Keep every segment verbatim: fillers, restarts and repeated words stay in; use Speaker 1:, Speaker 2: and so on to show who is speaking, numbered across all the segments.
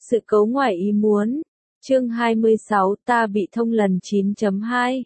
Speaker 1: Sự cố ngoài ý muốn. Chương hai mươi sáu, ta bị thông lần chín chấm hai.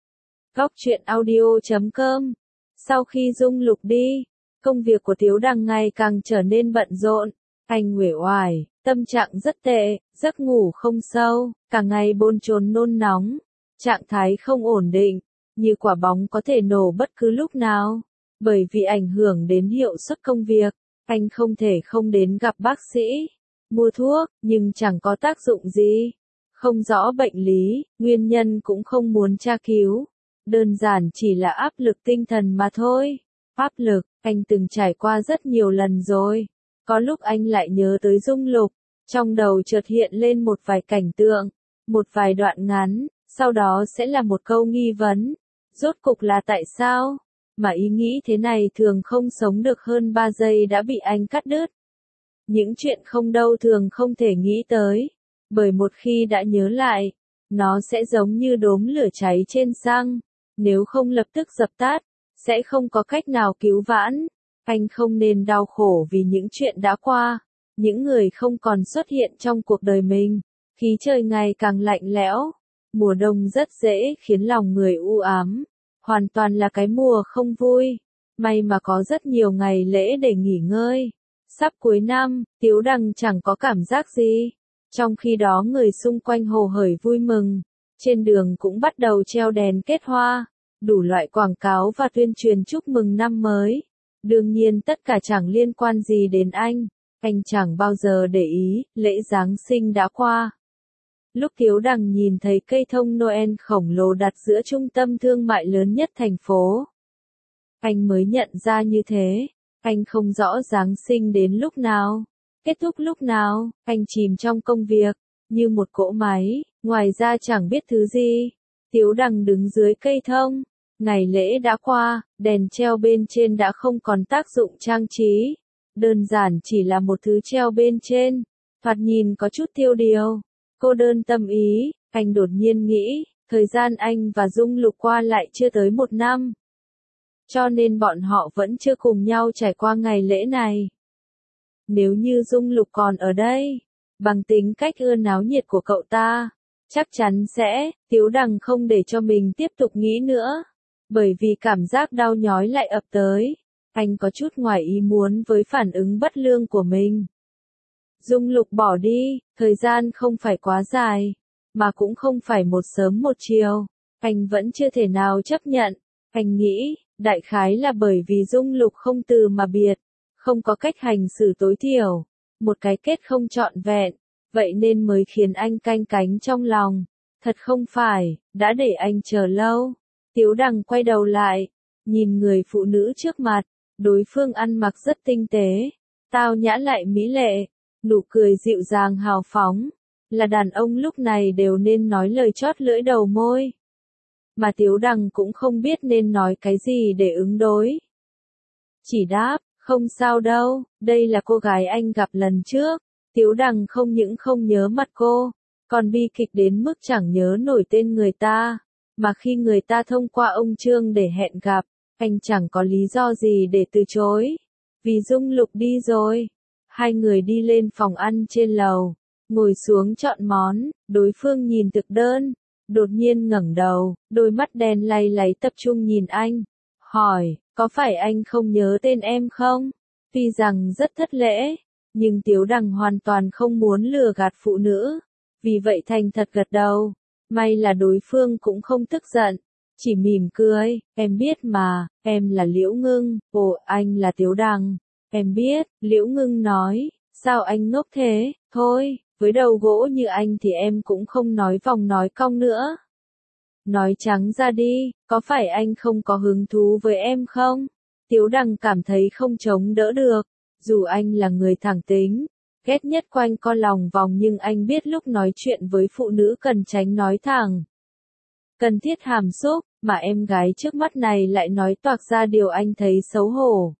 Speaker 1: Góc truyện audio chấm com. Sau khi Dung Lục đi, công việc của Tiếu Đằng ngày càng trở nên bận rộn. Anh uể oải, tâm trạng rất tệ, giấc ngủ không sâu, cả ngày bồn chồn nôn nóng, trạng thái không ổn định, như quả bóng có thể nổ bất cứ lúc nào. Bởi vì ảnh hưởng đến hiệu suất công việc, anh không thể không đến gặp bác sĩ, mua thuốc, nhưng chẳng có tác dụng gì. Không rõ bệnh lý, nguyên nhân cũng không muốn tra cứu. Đơn giản chỉ là áp lực tinh thần mà thôi. Áp lực, anh từng trải qua rất nhiều lần rồi. Có lúc anh lại nhớ tới Dung Lục, trong đầu chợt hiện lên một vài cảnh tượng, một vài đoạn ngắn, sau đó sẽ là một câu nghi vấn. Rốt cục là tại sao? Mà ý nghĩ thế này thường không sống được hơn ba giây đã bị anh cắt đứt. Những chuyện không đâu thường không thể nghĩ tới, bởi một khi đã nhớ lại, nó sẽ giống như đốm lửa cháy trên xăng, nếu không lập tức dập tắt, sẽ không có cách nào cứu vãn. Anh không nên đau khổ vì những chuyện đã qua, những người không còn xuất hiện trong cuộc đời mình. Khí trời ngày càng lạnh lẽo, mùa đông rất dễ khiến lòng người u ám, hoàn toàn là cái mùa không vui. May mà có rất nhiều ngày lễ để nghỉ ngơi. Sắp cuối năm, Tiếu Đằng chẳng có cảm giác gì. Trong khi đó người xung quanh hồ hởi vui mừng, trên đường cũng bắt đầu treo đèn kết hoa, đủ loại quảng cáo và tuyên truyền chúc mừng năm mới. Đương nhiên tất cả chẳng liên quan gì đến anh, anh chẳng bao giờ để ý, lễ Giáng sinh đã qua. Lúc Tiếu Đằng nhìn thấy cây thông Noel khổng lồ đặt giữa trung tâm thương mại lớn nhất thành phố, anh mới nhận ra như thế. Anh không rõ Giáng sinh đến lúc nào, kết thúc lúc nào, anh chìm trong công việc, như một cỗ máy, ngoài ra chẳng biết thứ gì. Tiếu Đằng đứng dưới cây thông, ngày lễ đã qua, đèn treo bên trên đã không còn tác dụng trang trí, đơn giản chỉ là một thứ treo bên trên, thoạt nhìn có chút tiêu điều, cô đơn tâm ý. Anh đột nhiên nghĩ, thời gian anh và Dung Lục qua lại chưa tới một năm. Cho nên bọn họ vẫn chưa cùng nhau trải qua ngày lễ này. Nếu như Dung Lục còn ở đây, bằng tính cách ưa náo nhiệt của cậu ta, chắc chắn sẽ. Tiếu Đằng không để cho mình tiếp tục nghĩ nữa, bởi vì cảm giác đau nhói lại ập tới. Anh có chút ngoài ý muốn với phản ứng bất lương của mình. Dung Lục bỏ đi, thời gian không phải quá dài, mà cũng không phải một sớm một chiều. Anh vẫn chưa thể nào chấp nhận. Anh nghĩ, đại khái là bởi vì Dung Lục không từ mà biệt, không có cách hành xử tối thiểu, một cái kết không trọn vẹn, vậy nên mới khiến anh canh cánh trong lòng. Thật không phải, đã để anh chờ lâu. Tiếu Đằng quay đầu lại, nhìn người phụ nữ trước mặt, đối phương ăn mặc rất tinh tế, tao nhã lại mỹ lệ, nụ cười dịu dàng hào phóng, là đàn ông lúc này đều nên nói lời chót lưỡi đầu môi. Mà Tiếu Đằng cũng không biết nên nói cái gì để ứng đối. Chỉ đáp, không sao đâu, đây là cô gái anh gặp lần trước. Tiếu Đằng không những không nhớ mặt cô, còn bi kịch đến mức chẳng nhớ nổi tên người ta. Mà khi người ta thông qua ông Trương để hẹn gặp, anh chẳng có lý do gì để từ chối. Vì Dung Lục đi rồi. Hai người đi lên phòng ăn trên lầu, ngồi xuống chọn món, đối phương nhìn thực đơn. Đột nhiên ngẩng đầu, đôi mắt đen lay láy tập trung nhìn anh, hỏi, có phải anh không nhớ tên em không? Tuy rằng rất thất lễ, nhưng Tiếu Đằng hoàn toàn không muốn lừa gạt phụ nữ, vì vậy thành thật gật đầu. May là đối phương cũng không tức giận, chỉ mỉm cười, em biết mà, em là Liễu Ngưng. Ồ, anh là Tiếu Đằng, em biết. Liễu Ngưng nói, sao anh ngốc thế? Thôi, với đầu gỗ như anh thì em cũng không nói vòng nói cong nữa. Nói trắng ra đi, có phải anh không có hứng thú với em không? Tiếu Đằng cảm thấy không chống đỡ được, dù anh là người thẳng tính, ghét nhất quanh co lòng vòng, nhưng anh biết lúc nói chuyện với phụ nữ cần tránh nói thẳng, cần thiết hàm xúc, mà em gái trước mắt này lại nói toạc ra điều anh thấy xấu hổ.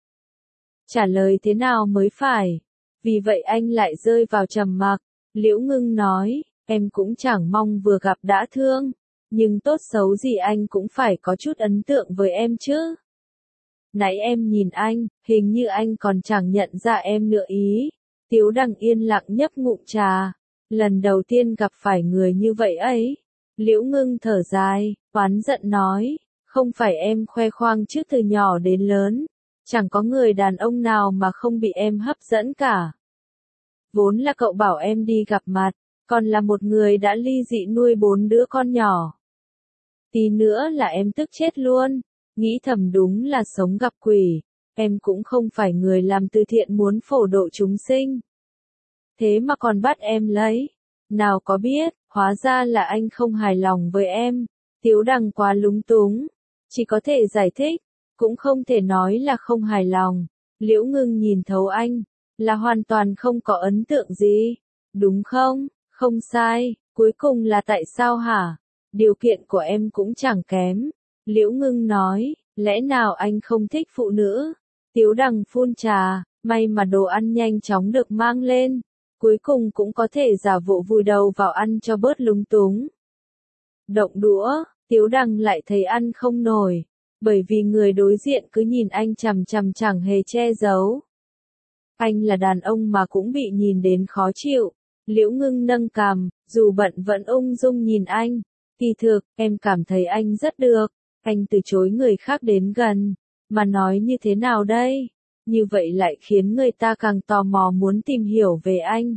Speaker 1: Trả lời thế nào mới phải? Vì vậy anh lại rơi vào trầm mặc. Liễu Ngưng nói, em cũng chẳng mong vừa gặp đã thương, nhưng tốt xấu gì anh cũng phải có chút ấn tượng với em chứ. Nãy em nhìn anh, hình như anh còn chẳng nhận ra em nữa ý. Tiếu Đằng yên lặng nhấp ngụm trà, Lần đầu tiên gặp phải người như vậy ấy. Liễu Ngưng thở dài, oán giận nói, không phải em khoe khoang chứ từ nhỏ đến lớn, chẳng có người đàn ông nào mà không bị em hấp dẫn cả. Vốn là cậu bảo em đi gặp mặt, còn là một người đã ly dị nuôi bốn đứa con nhỏ. Tí nữa là em tức chết luôn, nghĩ thầm đúng là sống gặp quỷ, em cũng không phải người làm từ thiện muốn phổ độ chúng sinh. Thế mà còn bắt em lấy, nào có biết, hóa ra là anh không hài lòng với em. Tiếu Đằng quá lúng túng, chỉ có thể giải thích, cũng không thể nói là không hài lòng. Liễu Ngưng nhìn thấu anh, là hoàn toàn không có ấn tượng gì, đúng không? Không sai, cuối cùng là tại sao hả? Điều kiện của em cũng chẳng kém. Liễu Ngưng nói, lẽ nào anh không thích phụ nữ? Tiếu Đằng phun trà, may mà đồ ăn nhanh chóng được mang lên, cuối cùng cũng có thể giả bộ vùi đầu vào ăn cho bớt lúng túng. Động đũa, Tiếu Đằng lại thấy ăn không nổi, bởi vì người đối diện cứ nhìn anh chằm chằm chẳng hề che giấu. Anh là đàn ông mà cũng bị nhìn đến khó chịu. Liễu Ngưng nâng cằm, dù bận vẫn ung dung nhìn anh. Kỳ thực, em cảm thấy anh rất được. Anh từ chối người khác đến gần. Mà nói như thế nào đây? Như vậy lại khiến người ta càng tò mò muốn tìm hiểu về anh.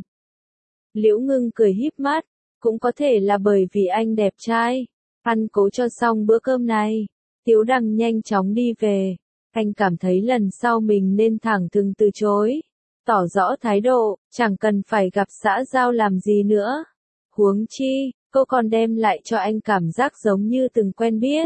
Speaker 1: Liễu Ngưng cười híp mắt. Cũng có thể là bởi vì anh đẹp trai. Ăn cố cho xong bữa cơm này. Tiếu Đằng nhanh chóng đi về. Anh cảm thấy lần sau mình nên thẳng thừng từ chối. Tỏ rõ thái độ, chẳng cần phải gặp xã giao làm gì nữa. Huống chi, cô còn đem lại cho anh cảm giác giống như từng quen biết.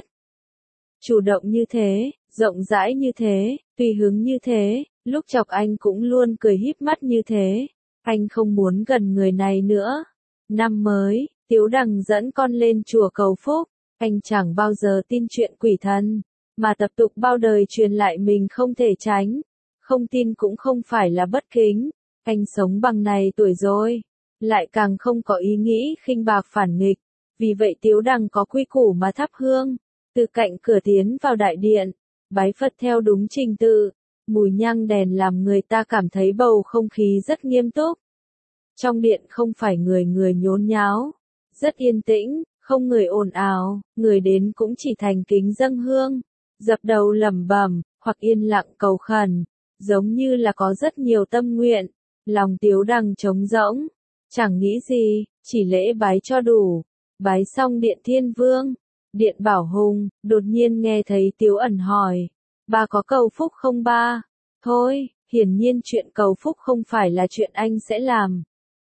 Speaker 1: Chủ động như thế, rộng rãi như thế, tùy hứng như thế, lúc chọc anh cũng luôn cười híp mắt như thế. Anh không muốn gần người này nữa. Năm mới, Tiếu Đằng dẫn con lên chùa cầu phúc. Anh chẳng bao giờ tin chuyện quỷ thần, mà tập tục bao đời truyền lại mình không thể tránh. Không tin cũng không phải là bất kính. Anh sống bằng này tuổi rồi, lại càng không có ý nghĩ khinh bạc phản nghịch. Vì vậy Tiếu Đằng có quy củ mà thắp hương, từ cạnh cửa tiến vào đại điện, bái Phật theo đúng trình tự. Mùi nhang đèn làm người ta cảm thấy bầu không khí rất nghiêm túc. Trong điện không phải người người nhốn nháo, rất yên tĩnh, không người ồn ào, người đến cũng chỉ thành kính dâng hương, dập đầu lẩm bẩm, hoặc yên lặng cầu khẩn, giống như là có rất nhiều tâm nguyện. Lòng Tiếu Đằng trống rỗng, chẳng nghĩ gì, chỉ lễ bái cho đủ. Bái xong điện Thiên Vương, điện Bảo Hùng, đột nhiên nghe thấy Tiếu Ẩn hỏi, ba có cầu phúc không ba? Thôi, hiển nhiên chuyện cầu phúc không phải là chuyện anh sẽ làm.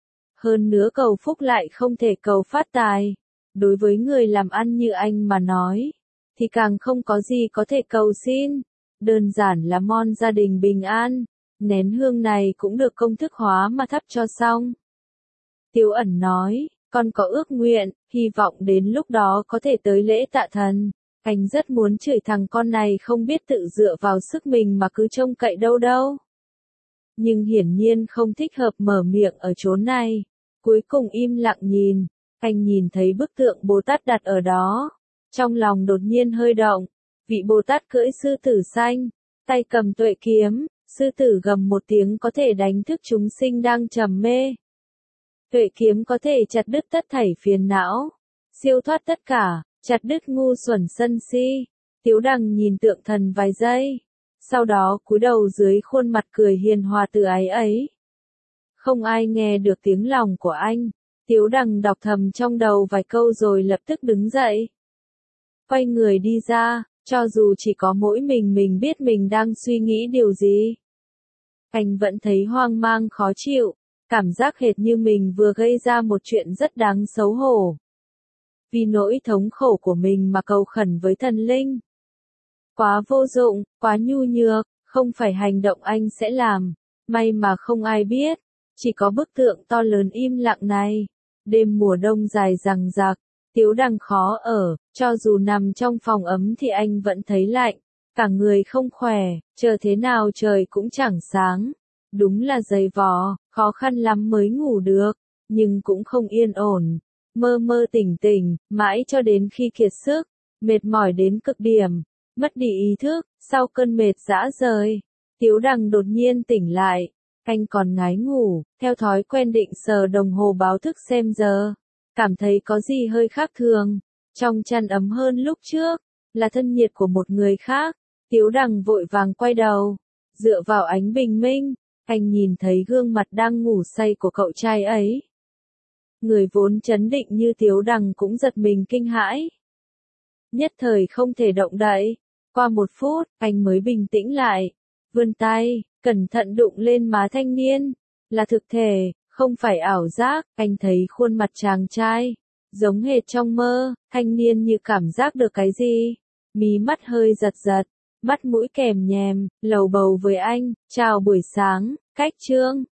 Speaker 1: Hơn nữa cầu phúc lại không thể cầu phát tài. Đối với người làm ăn như anh mà nói, thì càng không có gì có thể cầu xin. Đơn giản là mong gia đình bình an. Nén hương này cũng được công thức hóa mà thắp cho xong. Tiếu Ẩn nói, con có ước nguyện, hy vọng đến lúc đó có thể tới lễ tạ thần. Anh rất muốn chửi thằng con này không biết tự dựa vào sức mình mà cứ trông cậy đâu đâu. Nhưng hiển nhiên không thích hợp mở miệng ở chốn này. Cuối cùng im lặng nhìn, anh nhìn thấy bức tượng Bồ Tát đặt ở đó. Trong lòng đột nhiên hơi động, vị Bồ Tát cưỡi sư tử xanh, tay cầm tuệ kiếm, sư tử gầm một tiếng có thể đánh thức chúng sinh đang trầm mê. Tuệ kiếm có thể chặt đứt tất thảy phiền não, siêu thoát tất cả, chặt đứt ngu xuẩn sân si. Tiếu Đằng nhìn tượng thần vài giây, sau đó cúi đầu dưới khuôn mặt cười hiền hòa từ ái ấy. Không ai nghe được tiếng lòng của anh. Tiếu Đằng đọc thầm trong đầu vài câu rồi lập tức đứng dậy. Quay người đi ra, cho dù chỉ có mỗi mình mình biết mình đang suy nghĩ điều gì. Anh vẫn thấy hoang mang khó chịu, cảm giác hệt như mình vừa gây ra một chuyện rất đáng xấu hổ. Vì nỗi thống khổ của mình mà cầu khẩn với thần linh. Quá vô dụng, quá nhu nhược, không phải hành động anh sẽ làm. May mà không ai biết, chỉ có bức tượng to lớn im lặng này. Đêm mùa đông dài dằng dặc, Tiếu Đằng khó ở, cho dù nằm trong phòng ấm thì anh vẫn thấy lạnh, cả người không khỏe, chờ thế nào trời cũng chẳng sáng. Đúng là dày vò, khó khăn lắm mới ngủ được, nhưng cũng không yên ổn. Mơ mơ tỉnh tỉnh, mãi cho đến khi kiệt sức, mệt mỏi đến cực điểm, mất đi ý thức, sau cơn mệt rã rời, Tiếu Đằng đột nhiên tỉnh lại. Anh còn ngái ngủ, theo thói quen định sờ đồng hồ báo thức xem giờ. Cảm thấy có gì hơi khác thường. Trong chăn ấm hơn lúc trước, là thân nhiệt của một người khác. Tiếu Đằng vội vàng quay đầu, dựa vào ánh bình minh, anh nhìn thấy gương mặt đang ngủ say của cậu trai ấy. Người vốn trấn định như Tiếu Đằng cũng giật mình kinh hãi. Nhất thời không thể động đậy. Qua một phút, anh mới bình tĩnh lại. Vươn tay, cẩn thận đụng lên má thanh niên. Là thực thể, không phải ảo giác. Anh thấy khuôn mặt chàng trai, giống hệt trong mơ. Thanh niên như cảm giác được cái gì. Mí mắt hơi giật giật, mắt mũi kèm nhèm, lầu bầu với anh. Chào buổi sáng, Cách Trương.